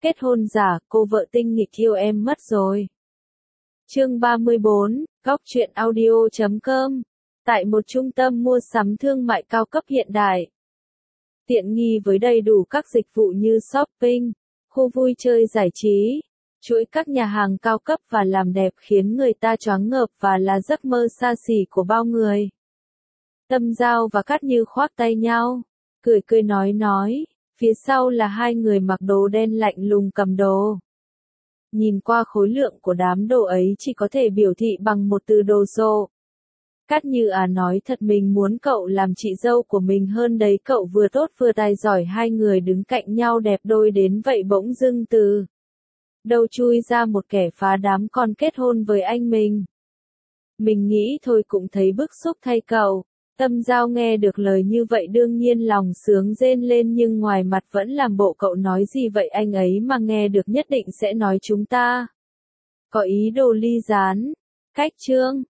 Kết hôn giả, cô vợ tinh nghịch yêu em mất rồi. Chương 34, Góc truyện audio.com. Tại một trung tâm mua sắm thương mại cao cấp hiện đại, tiện nghi với đầy đủ các dịch vụ như shopping, khu vui chơi giải trí, chuỗi các nhà hàng cao cấp và làm đẹp khiến người ta choáng ngợp và là giấc mơ xa xỉ của bao người. Tâm Giao và Cát Như khoác tay nhau, cười cười nói, phía sau là hai người mặc đồ đen lạnh lùng cầm đồ. Nhìn qua khối lượng của đám đồ ấy chỉ có thể biểu thị bằng một từ đồ sộ. Cát Như nói thật mình muốn cậu làm chị dâu của mình hơn đấy, cậu vừa tốt vừa tài giỏi. Hai người đứng cạnh nhau đẹp đôi đến vậy bỗng dưng từ đâu chui ra một kẻ phá đám còn kết hôn với anh mình. Mình nghĩ thôi cũng thấy bức xúc thay cậu. Tâm Giao nghe được lời như vậy đương nhiên lòng sướng rên lên nhưng ngoài mặt vẫn làm bộ cậu nói gì vậy, anh ấy mà nghe được nhất định sẽ nói chúng ta có ý đồ ly gián. Cách chương